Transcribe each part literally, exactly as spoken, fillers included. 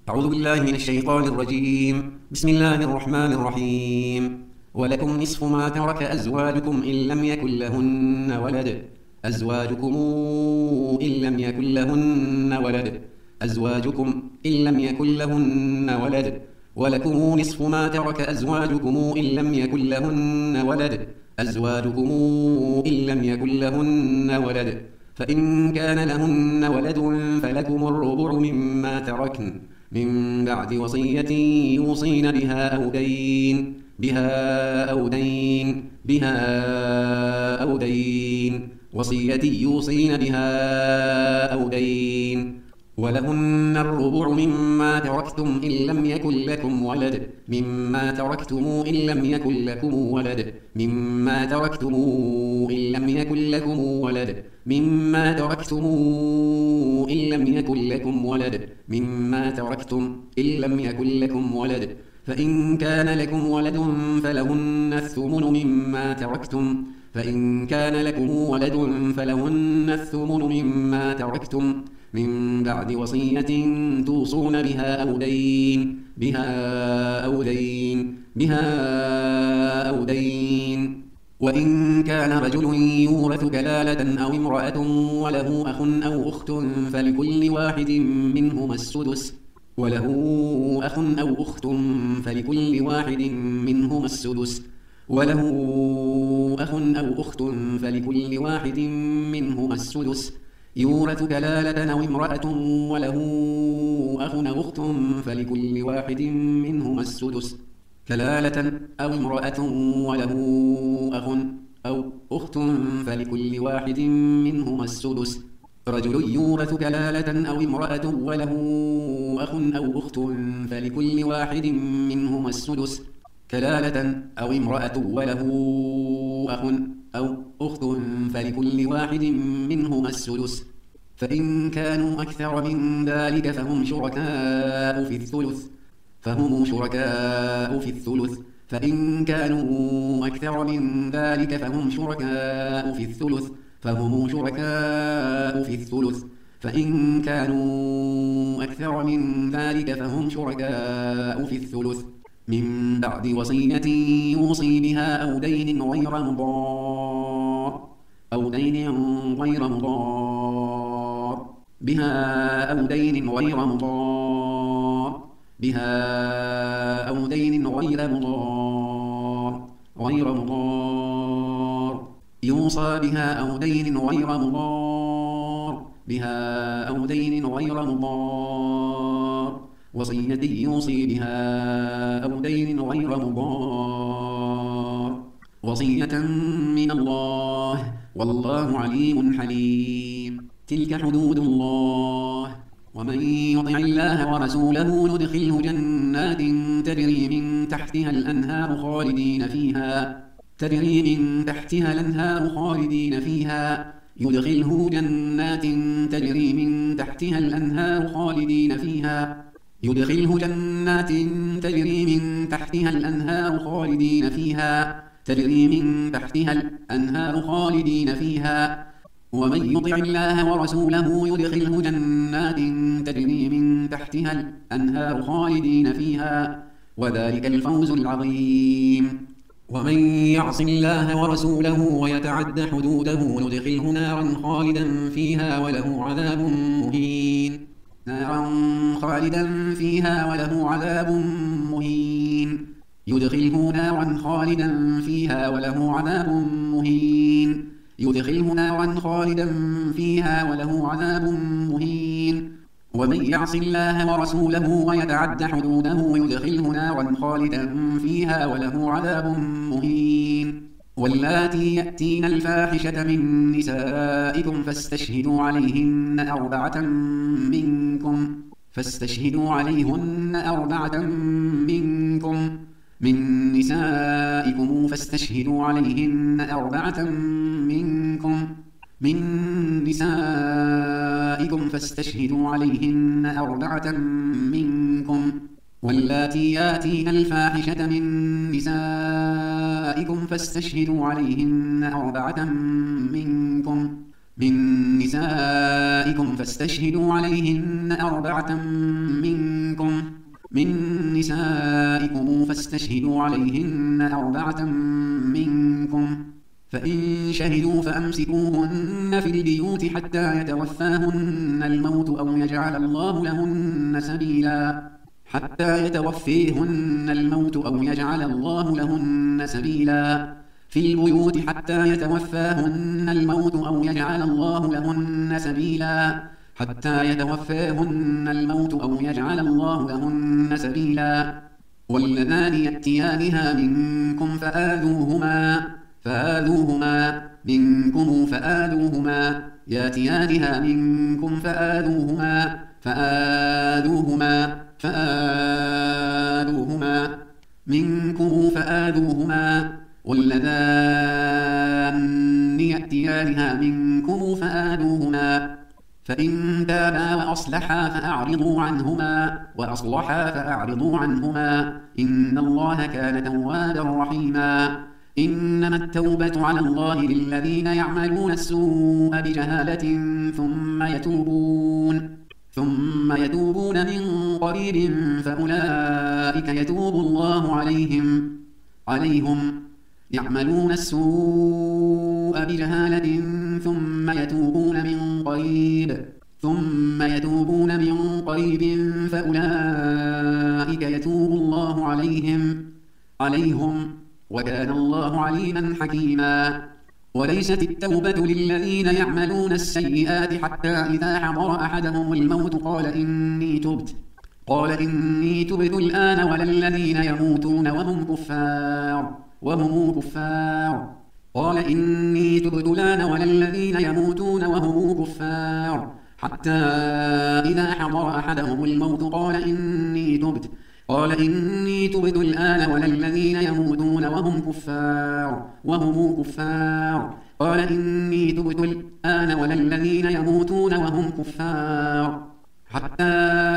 أعوذ بالله من الشيطان الرجيم. بسم الله الرحمن الرحيم. ولكم نصف ما ترك أزواجكم إن لم يكن لهن ولد أزواجكم إن لم يكن لهن ولد أزواجكم إن لم يكن لهن ولد ولكم نصف ما ترك أزواجكم إن لم يكن لهن ولد أزواجكم إن لم يكن لهن ولد فإن كان لهن ولد فلكم الربع مما تركن من بعد وصية يوصين بها أو دين بها أو دين بها أو دين وصية يوصين بها أو دين ولهن الربع مما تركتم إن لم يكن لكم ولد مما تركتم إن لم يكن لكم ولد مما تركتم إن لم يكن لكم ولد مما تركتم إن لم يكن لكم ولد مما تركتم إن لم يكن لكم ولد فإن كان لكم ولد فلهن الثمن مما تركتم فإن كان لكم ولد فلهن الثمن مما تركتم من بعد وصية توصون بها أو دين بها أو دين بها أو دين وإن كان رجل يورث كلالة أو امرأة وله أخ أو أخت فلكل واحد منهما السدس وله أخ أو أخت فلكل واحد منهما السدس وله أخ أو أخت فلكل واحد منهما السدس يورث كلالة أو امرأة وله أخ أو أخت فلكل واحد منهما السدس كلالة أو امرأة وله أخ أو أخت فلكل واحد منهما السدس رجل يورث كلالة أو امرأة وله أخ أو أخت فلكل واحد منهما السدس كلالة أو امرأة وله أخ أو أخت فلكل واحد منهما السدس فإن كانوا أكثر من ذلك فهم شركاء في الثلث فهم شركاء في الثلث فإن كانوا أكثر من ذلك فهم شركاء في الثلث فهم شركاء في الثلث فإن كانوا أكثر من ذلك فهم شركاء في الثلث من بعد وصية يوصي بها أو دين غير مضار أو دين غير مضار بها أو دين غير مضار بها أو دين غير مضار غير مضار يوصى بها أو دين غير مضار بها أو دين غير مضار وصية يوصي بها أو دين غير مضار وصية من الله والله عليم حليم تلك حدود الله ومن يطع الله ورسوله ندخله جنات تجري من تحتها الأنهار خالدين فيها تجري من تحتها الأنهار خالدين فيها يدخله جنات تجري من تحتها الأنهار خالدين فيها يدخله جنات تجري من تحتها الأنهار خالدين فيها تجري من تحتها الأنهار خالدين فيها ومن يطع الله ورسوله يدخله جنات تجري من تحتها الأنهار خالدين فيها وذلك الفوز العظيم ومن يعص الله ورسوله ويتعد حدوده ندخله نارا خالدا فيها وله عذاب مهين نارا خالدا فيها وله عذاب مهين يدخله نارا خالدا فيها وله عذاب مهين يدخله نارا خالدا فيها وله عذاب مهين ومن يعص الله ورسوله ويتعد حدوده يدخله نارا خالدا فيها وله عذاب مهين واللاتي يأتين الفاحشة من نسائكم فاستشهدوا عليهن أربعة منكم فاستشهدوا عليهن أربعة منكم من نسائكم فاستشهدوا عليهن أربعة منكم من نسائكم فاستشهدوا عليهن أربعة منكم واللاتي ياتين الفاحشة من نسائكم فاستشهدوا عليهن أربعة منكم من نسائكم فاستشهدوا عليهن أربعة منكم من نسائكم فاستشهدوا عليهن أربعة منكم فإن شهدوا فأمسكوهن في البيوت حتى يتوفاهن الموت أو يجعل الله لهن سبيلا حتى يتوفيهن الموت أو يجعل الله لهن سبيلا في البيوت حتى يتوفاهن الموت أو يجعل الله لهن سبيلا حتى يتوفاهن الموت أو يجعل الله لهن سبيلا واللذان يأتيانها منكم فآذوهما فآذوهما منكم فآذوهما يأتيانها منكم فآذوهما فآذوهما فآذوهما منكم فآذوهما واللذان يأتيانها منكم فآذوهما فإن تابا وأصلحا فأعرضوا عنهما وأصلحا فأعرضوا عنهما إن الله كان توابا رحيما إنما التوبة على الله للذين يعملون السوء بجهالة ثم يتوبون ثم يتوبون من قريب فأولئك يتوب الله عليهم عليهم يعملون السوء بجهالة ثم يتوبون من قريب ثم يتوبون من قريب فأولئك يتوب الله عليهم عليهم وكان الله عليما حكيما وليست التوبة للذين يعملون السيئات حتى إذا حضر أحدهم الموت قال إني تبت قال إني تبت الآن ولا الذين يموتون وهم كفار وهم كفار قال إني تبت الآن ولا الذين يموتون وهم كفار حتى إذا حضر أحدهم الموت قال إني تبت قال إني تبت الآن ولا الذين يموتون وهم كفار وهم كفار قال إني تبت الآن ولا الذين يموتون وهم كفار حتى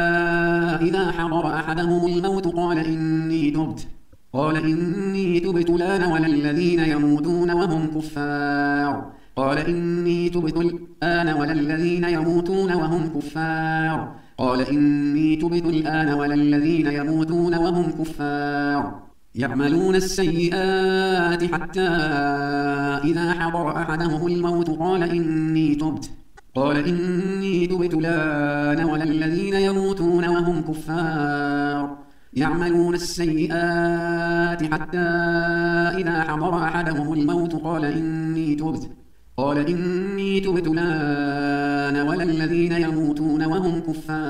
إذا حضر أحدهم الموت قال إني تبت قال إني تبت الآن ولا الذين يموتون وهم كفار قال إني تبت الآن ولا الذين يموتون وهم كفار قال إني تبت الآن ولا الذين يموتون وهم كفار يعملون السيئات حتى إذا حضر أحدهم الموت قال إني تبت قال إني تبت الآن ولا الذين يموتون وهم كفار يعملون السيئات حتى إذا حضر أحدهم الموت قال إني تبت قال إني تبت الآن ولا الذين يموتون وهم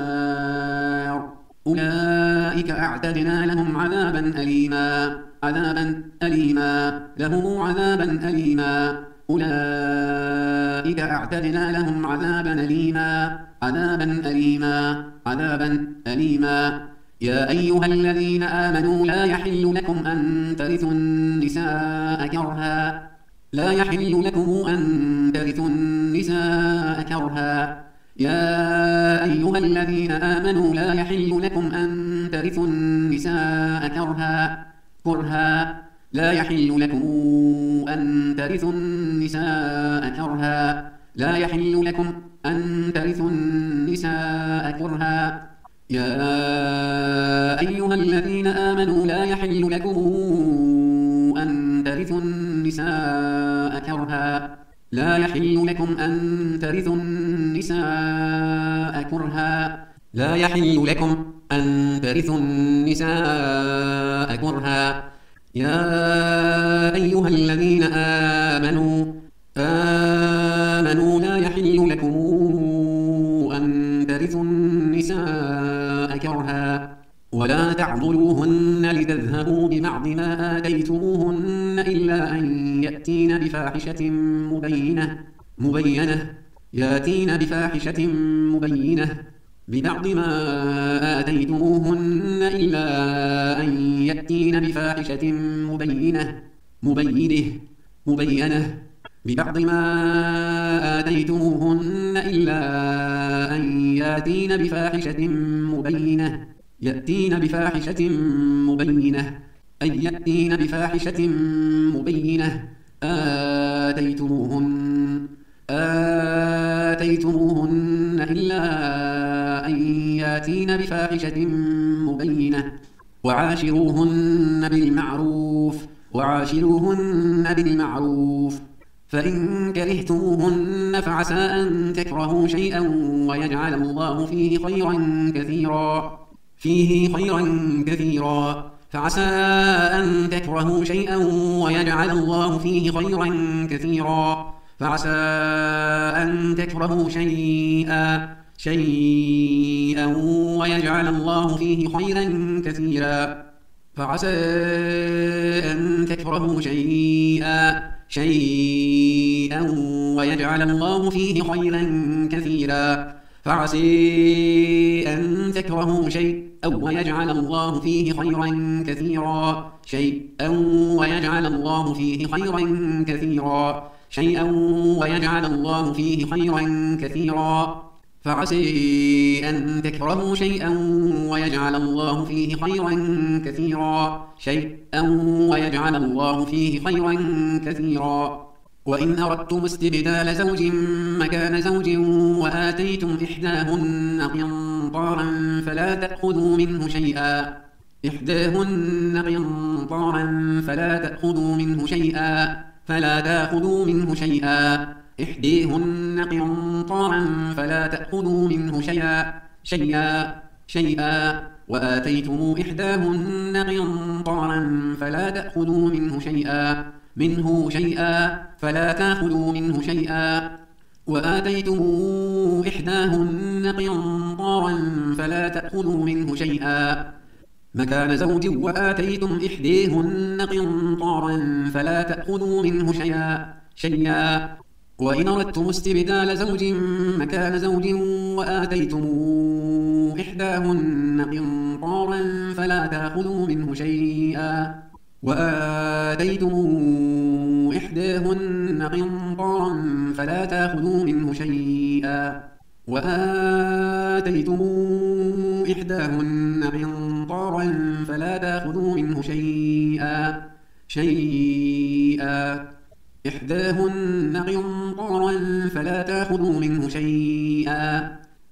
كفار أولئك أعتدنا لهم عذابا أليما عذابا أليما لهم عذابا أليما أولئك أعتدنا لهم عذابا أليما عذابا أليما عذابا أليما يا أيها الذين آمنوا لا يحل لكم أن ترثوا النساء كرها لا يحل لكم أن ترثوا النساء كرها يا أيها الذين آمنوا لا يحل لكم أن ترثوا النساء كرها كرها لا يحل لكم أن ترثوا النساء كرها لا يحل لكم أن ترثوا النساء كرها يا أيها الذين آمنوا لا يحل لكم أن ترثوا النساء كرها لا يحل لكم أن ترثوا النساء كرها لا يحل لكم أن ترثوا النساء كرها يا أيها الذين آمنوا آمنوا لا يحل لكم أن ترثوا النساء كرها ولا تعضلوهن لتذهبوا ببعض ما آتيتموهن إلا أن يأتين بفاحشة مبينة مبينة يأتين بفاحشة مبينة ببعض ما آتيتموهن إلا أن يأتين بفاحشة مبينة مبينة مبينة ببعض ما آتيتموهن إلا أن يأتين بفاحشة مبينة يأتين بفاحشة مبينة أي يأتين بفاحشة مبينة آتيتموهن آتيتموهن آتيتموهن إلا أن ياتين بفاحشة مبينة وعاشروهن بالمعروف وعاشروهن بالمعروف فإن كرهتموهن فعسى أن تكرهوا شيئا ويجعل الله فيه خيرا كثيرا فيه خيرا كثيرا فعسى أن تكرهوا شيئا ويجعل الله فيه خيرا كثيرا فعسى أن تكرهوا شيئا شيئا ويجعل الله فيه خيرا كثيرا فعسى أن تكرهوا شيئا شيئا ويجعل الله فيه خيرا كثيرا فعسى أن تكرهوا شيئا ويجعل الله فيه خيرا كثيرا شيئا ويجعل الله فيه خيرا كثيرا شيئا ويجعل الله فيه خيرا كثيرا فعسى أن تكرهوا شيئا ويجعل الله فيه خيرا كثيرا شيئا ويجعل الله فيه خيرا كثيرا وإن أردتم استبدال زوج مكان زوج وآتيتم إحداهن قنطارا فلا تأخذوا منه شيئا إحداهن قنطارا فلا تأخذوا منه شيئا فلا تأخذوا منه شيئا إحديهن قنطارا فلا تأخذوا منه شيئا شيئا شيئا وآتيتم إحداهن قنطارا فلا تأخذوا منه شيئا منه شيئا فلا تأخذوا منه شيئا وآتيتم إحداهن قنطارا فلا تأخذوا منه شيئا مكان زوج وآتيتم إحديهن قنطارا فلا تأخذوا منه شيئا شيئا وإن أردتم استبدال زوج مكان زوج وآتيتم إحداهن قنطارا فلا تأخذوا منه شيئا وآتيتم إحداهن قنطارا فلا تأخذوا منه شيئا وآتيتم إحداهن قنطارا فلا تأخذوا منه شيئا شيئا إحداهن قنطارا فلا تأخذوا منه شيئا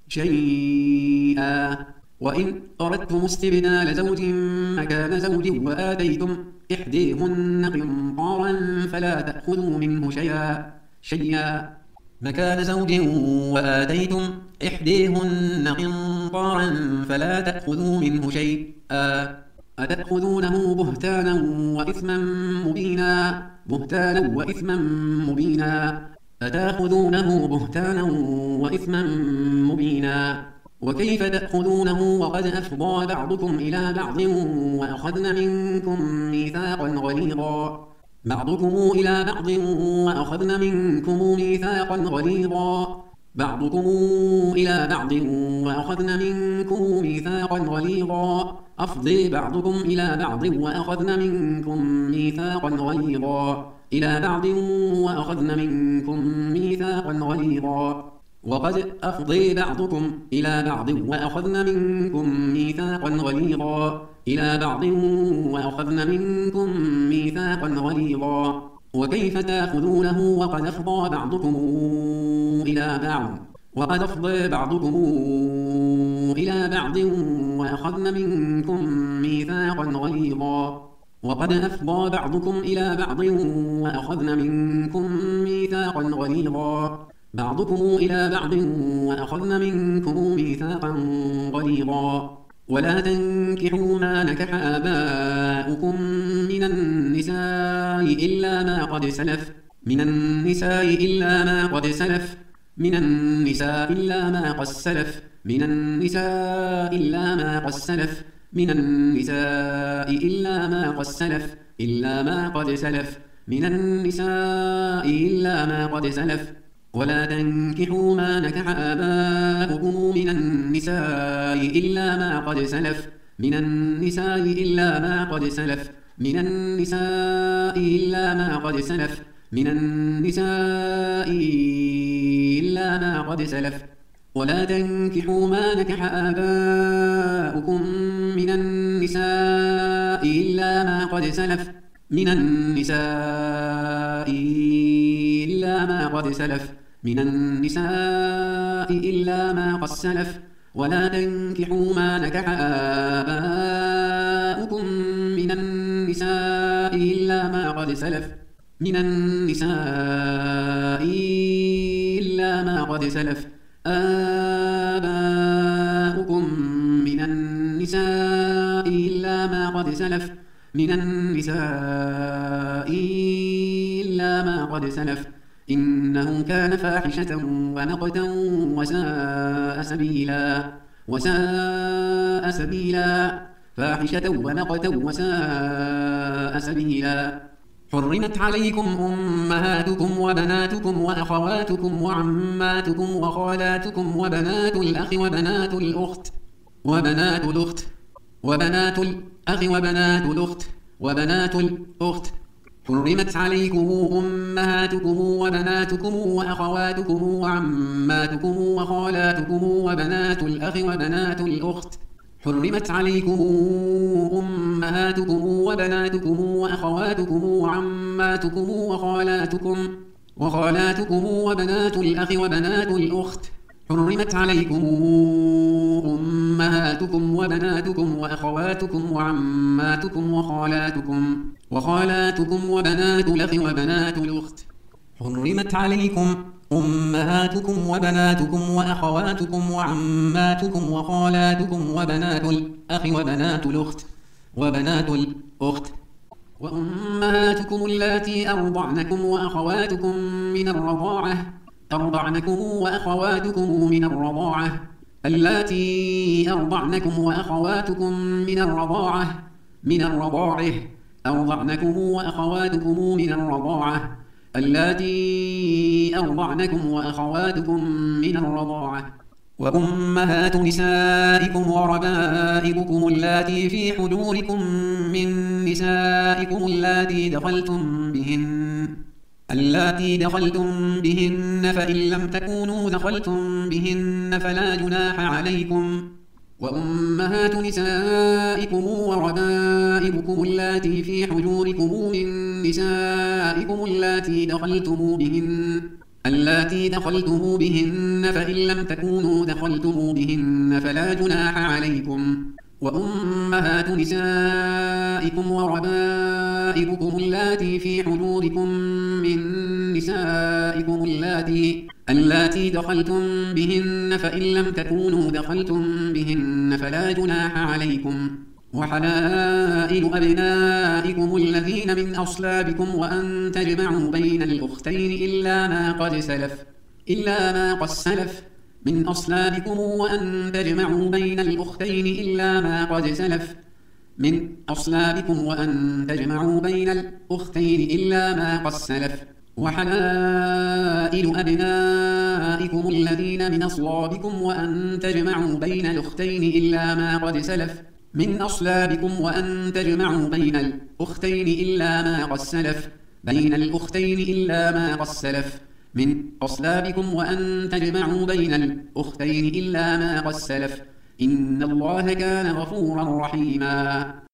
شيئا وإن أردتم استبدال زوج مكان زوج وآتيتم إحداهن قنطارا فلا تأخذوا منه شيئا شيئا مكان زوج وآتيتم إحداهن قنطارا فلا تأخذوا منه شيئا أتأخذونه بهتانا وإثما مبينا بهتانا وإثما مبينا أتأخذونه بهتانا وإثما مبينا وكيف تأخذونه وقد أفضى بعضكم إلى بعض وأخذن منكم ميثاقا غليظا بعضكم إلى بعض وأخذن منكم ميثاقا غليظا بعضكم إلى بعض وأخذن منكم ميثاقا غليظا أفضي بعضكم إلى بعض وأخذن منكم ميثاقا غليظا إلى بعض وأخذن منكم ميثاقا غليظا وقد أفضي بعضكم إلى بعض وأخذن منكم ميثاقا غليظا إلى بعض وأخذن منكم ميثاقا غليظا وكيف تأخذونه وقد أفضى بعضكم إلى بعض وقد أفضى بعضكم إلى بعض وأخذن منكم ميثاقا غليظا وقد أفضى بعضكم إلى بعض وأخذن منكم ميثاقا غليظا بعضكم إلى بعض وأخذن منكم ميثاقا غليظا ولا تنكحوا ما نكح آباؤكم من النساء إلا ما قد سلف من النساء إلا ما قد سلف من النساء إلا ما قد سلف من النساء إلا ما قد سلف من النساء إلا ما قد سلف إلا ما قد سلف من النساء إلا ما قد سلف ولا تنكحوا ما نكح آباؤكم من النساء إلا ما قد سلف من النساء إلا ما قد سلف من النساء إلا ما قد سلف من النساء إلا ما قد سلف ولا تنكحوا ما نكح آباؤكم من النساء إلا ما قد سلف من النساء إلا ما قد سلف من النساء إلا ما قد سلف ولا تنكحوا ما نكح آباؤكم من النساء إلا ما قد سلف من النساء إلا ما قد سلف آباؤكم من النساء إلا ما قد سلف من النساء إلا ما قد سلف إنه كان فاحشة ومقتا وساء سبيلا وساء سبيلا فاحشة ومقتا وساء سبيلا حرمت عليكم أمهاتكم وبناتكم وأخواتكم وعماتكم وخالاتكم وبنات الأخ وبنات الأخت وبنات الأخت وبنات الأخ وبنات الأخت وبنات الأخت حرمت عليكم أمهاتكم وبناتكم وأخواتكم وعماتكم وخالاتكم وبنات الأخ وبنات الأخت حرمت عليكم أمهاتكم وبناتكم وأخواتكم وعماتكم وخالاتكم وخالاتكم وبنات الأخ وبنات الأخت حرمت عليكم أمهاتكم وبناتكم وأخواتكم وعماتكم وخالاتكم وخالاتكم وبنات الأخ وبنات الأخت حرمت عليكم أمهاتكم وبناتكم وأخواتكم وعماتكم وخالاتكم وبنات الأخ وبنات الأخت وبنات الأخت وأمهاتكم اللاتي أرضعنكم وأخواتكم من الرضاعة أرضعنكم وأخواتكم من الرضاعة اللاتي أرضعنكم وأخواتكم من الرضاعة من الرضاعة أرضعنكم وأخواتكم من الرضاعة اللاتي أرضعنكم وأخواتكم من الرضاعة وأمهات نسائكم وربائبكم اللاتي في حجوركم من نسائكم اللاتي دخلتم بهن اللاتي دخلتم بهن فإن لم تكونوا دخلتم بهن فلا جناح عليكم وأمهات نسائكم وربائبكم اللاتي في حجوركم من نسائكم اللاتي دخلتم بهن اللاتي دخلتم بهن فإن لم تكونوا دخلتم بهن فلا جناح عليكم وأمهات نسائكم وربائبكم اللاتي في حجوركم من نسائكم اللاتي اللاتي دخلتم بهن فإن لم تكونوا دخلتم بهن فلا جناح عليكم وحلائل أبنائكم الذين من أصلابكم وأن تجمعوا بين الأختين إلا ما قد سلف إلا ما قد سلف من أصلابكم وأن تجمعوا بين الأختين إلا ما قد سلف من أصلابكم وأن تجمعوا بين الأختين إلا ما قد سلف وحلائل أبنائكم الذين من أصلابكم وأن تجمعوا بين الأختين إلا ما قد سلف من أصلابكم وأن تجمعوا بين الأختين إلا ما قد سلف بين الأختين إلا ما قد سلف من أصلابكم وأن تجمعوا بين الأختين إلا ما قد سلف إن الله كان غفورا رحيما